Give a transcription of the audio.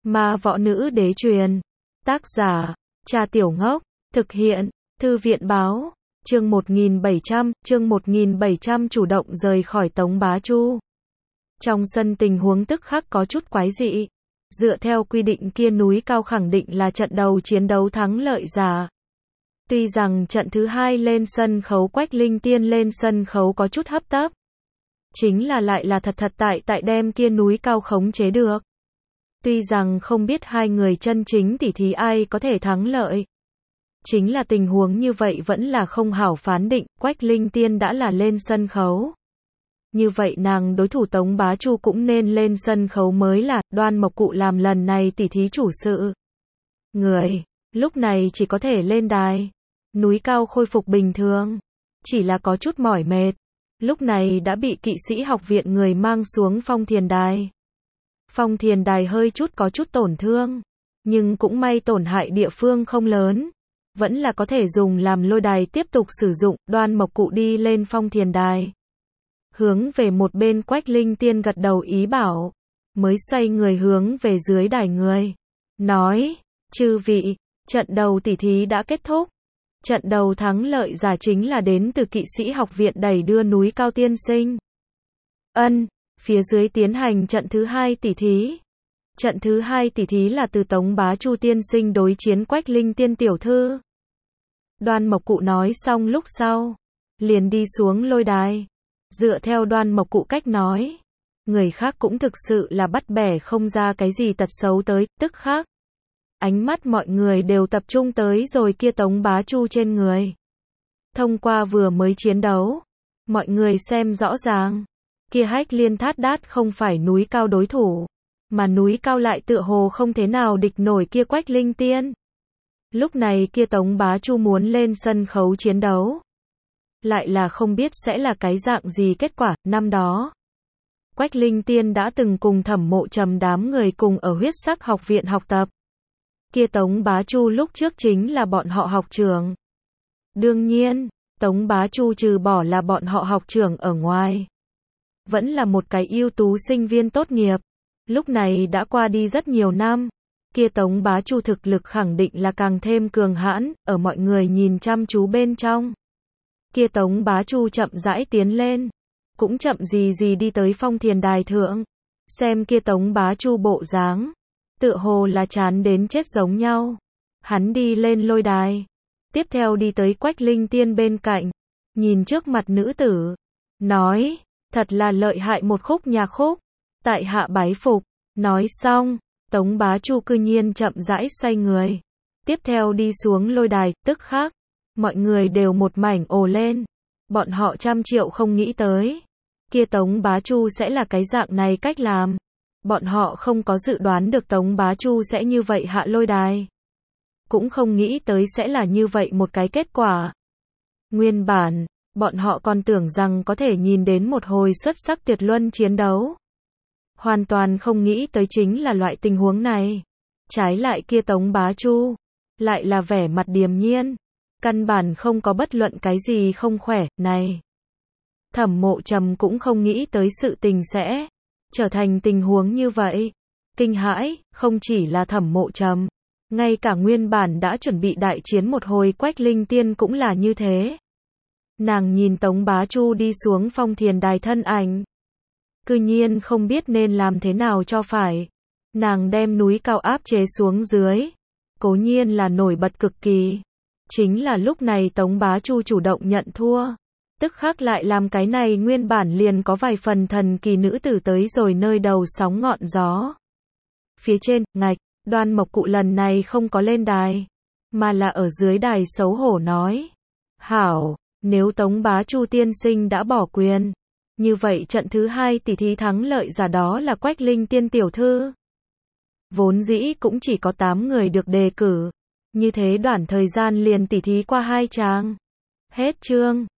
Ma võ nữ đế truyền. Tác giả, Cha Tiểu Ngốc. Thực hiện, Thư viện báo. Chương 1700 chủ động rời khỏi Tống Bá Chu. Trong sân tình huống tức khắc có chút quái dị. Dựa theo quy định kia núi cao khẳng định là trận đầu chiến đấu thắng lợi giả. Tuy rằng trận thứ hai lên sân khấu Quách Linh Tiên lên sân khấu có chút hấp tấp. Chính là lại là thật tại đem kia núi cao khống chế được. Tuy rằng không biết hai người chân chính tỉ thí ai có thể thắng lợi. Chính là tình huống như vậy vẫn là không hảo phán định, Quách Linh Tiên đã là lên sân khấu. Như vậy nàng đối thủ Tống Bá Chu cũng nên lên sân khấu mới là, Đoan Mộc Cụ làm lần này tỉ thí chủ sự. Người, lúc này chỉ có thể lên đài. Núi cao khôi phục bình thường. Chỉ là có chút mỏi mệt. Lúc này đã bị kỵ sĩ học viện người mang xuống phong thiền đài. Phong thiền đài hơi chút có chút tổn thương. Nhưng cũng may tổn hại địa phương không lớn. Vẫn là có thể dùng làm lôi đài tiếp tục sử dụng. Đoan Mộc Cụ đi lên phong thiền đài. Hướng về một bên Quách Linh Tiên gật đầu ý bảo. Mới xoay người hướng về dưới đài người. Nói, chư vị, trận đầu tỉ thí đã kết thúc. Trận đầu thắng lợi giả chính là đến từ kỵ sĩ học viện đẩy đưa núi cao tiên sinh. Phía dưới tiến hành trận thứ hai tỉ thí. Trận thứ hai tỉ thí là từ Tống Bá Chu tiên sinh đối chiến Quách Linh Tiên tiểu thư. Đoan Mộc Cụ nói xong lúc sau. Liền đi xuống lôi đài. Dựa theo Đoan Mộc Cụ cách nói. Người khác cũng thực sự là bắt bẻ không ra cái gì tật xấu tới, tức khác. Ánh mắt mọi người đều tập trung tới rồi kia Tống Bá Chu trên người. Thông qua vừa mới chiến đấu, mọi người xem rõ ràng, kia Hách Liên Thát Đát không phải núi cao đối thủ, mà núi cao lại tựa hồ không thế nào địch nổi kia Quách Linh Tiên. Lúc này kia Tống Bá Chu muốn lên sân khấu chiến đấu, lại là không biết sẽ là cái dạng gì kết quả. Năm đó, Quách Linh Tiên đã từng cùng Thẩm Mộ Trầm đám người cùng ở Huyết Sắc học viện học tập. Kia Tống Bá Chu lúc trước chính là bọn họ học trưởng. Đương nhiên, Tống Bá Chu trừ bỏ là bọn họ học trưởng ở ngoài, vẫn là một cái ưu tú sinh viên tốt nghiệp. Lúc này đã qua đi rất nhiều năm, kia Tống Bá Chu thực lực khẳng định là càng thêm cường hãn, ở mọi người nhìn chăm chú bên trong. Kia Tống Bá Chu chậm rãi tiến lên, cũng chậm gì đi tới phong thiền đài thượng. Xem kia Tống Bá Chu bộ dáng, tựa hồ là chán đến chết giống nhau. Hắn đi lên lôi đài, tiếp theo đi tới Quách Linh Tiên bên cạnh, nhìn trước mặt nữ tử, nói, thật là lợi hại một khúc nhạc khúc, tại hạ bái phục. Nói xong, Tống Bá Chu cư nhiên chậm rãi xoay người, tiếp theo đi xuống lôi đài, tức khắc, mọi người đều một mảnh ồ lên, bọn họ trăm triệu không nghĩ tới, kia Tống Bá Chu sẽ là cái dạng này cách làm. Bọn họ không có dự đoán được Tống Bá Chu sẽ như vậy hạ lôi đài. Cũng không nghĩ tới sẽ là như vậy một cái kết quả. Nguyên bản, bọn họ còn tưởng rằng có thể nhìn đến một hồi xuất sắc tuyệt luân chiến đấu. Hoàn toàn không nghĩ tới chính là loại tình huống này. Trái lại kia Tống Bá Chu, lại là vẻ mặt điềm nhiên. Căn bản không có bất luận cái gì không khỏe, này. Thẩm Mộ Trầm cũng không nghĩ tới sự tình sẽ trở thành tình huống như vậy. Kinh hãi, không chỉ là Thẩm Mộ Trầm, ngay cả nguyên bản đã chuẩn bị đại chiến một hồi Quách Linh Tiên cũng là như thế. Nàng nhìn Tống Bá Chu đi xuống phong thiền đài thân ảnh, cư nhiên không biết nên làm thế nào cho phải. Nàng đem núi cao áp chế xuống dưới, cố nhiên là nổi bật cực kỳ. Chính là lúc này Tống Bá Chu chủ động nhận thua. Tức khắc lại làm cái này nguyên bản liền có vài phần thần kỳ nữ tử tới rồi nơi đầu sóng ngọn gió. Phía trên, ngạch, Đoan Mộc Cụ lần này không có lên đài, mà là ở dưới đài xấu hổ nói. Hảo, nếu Tống Bá Chu tiên sinh đã bỏ quyền, như vậy trận thứ hai tỉ thí thắng lợi giả đó là Quách Linh Tiên tiểu thư. Vốn dĩ cũng chỉ có 8 người được đề cử, như thế đoạn thời gian liền tỉ thí qua 2 chàng. Hết chương.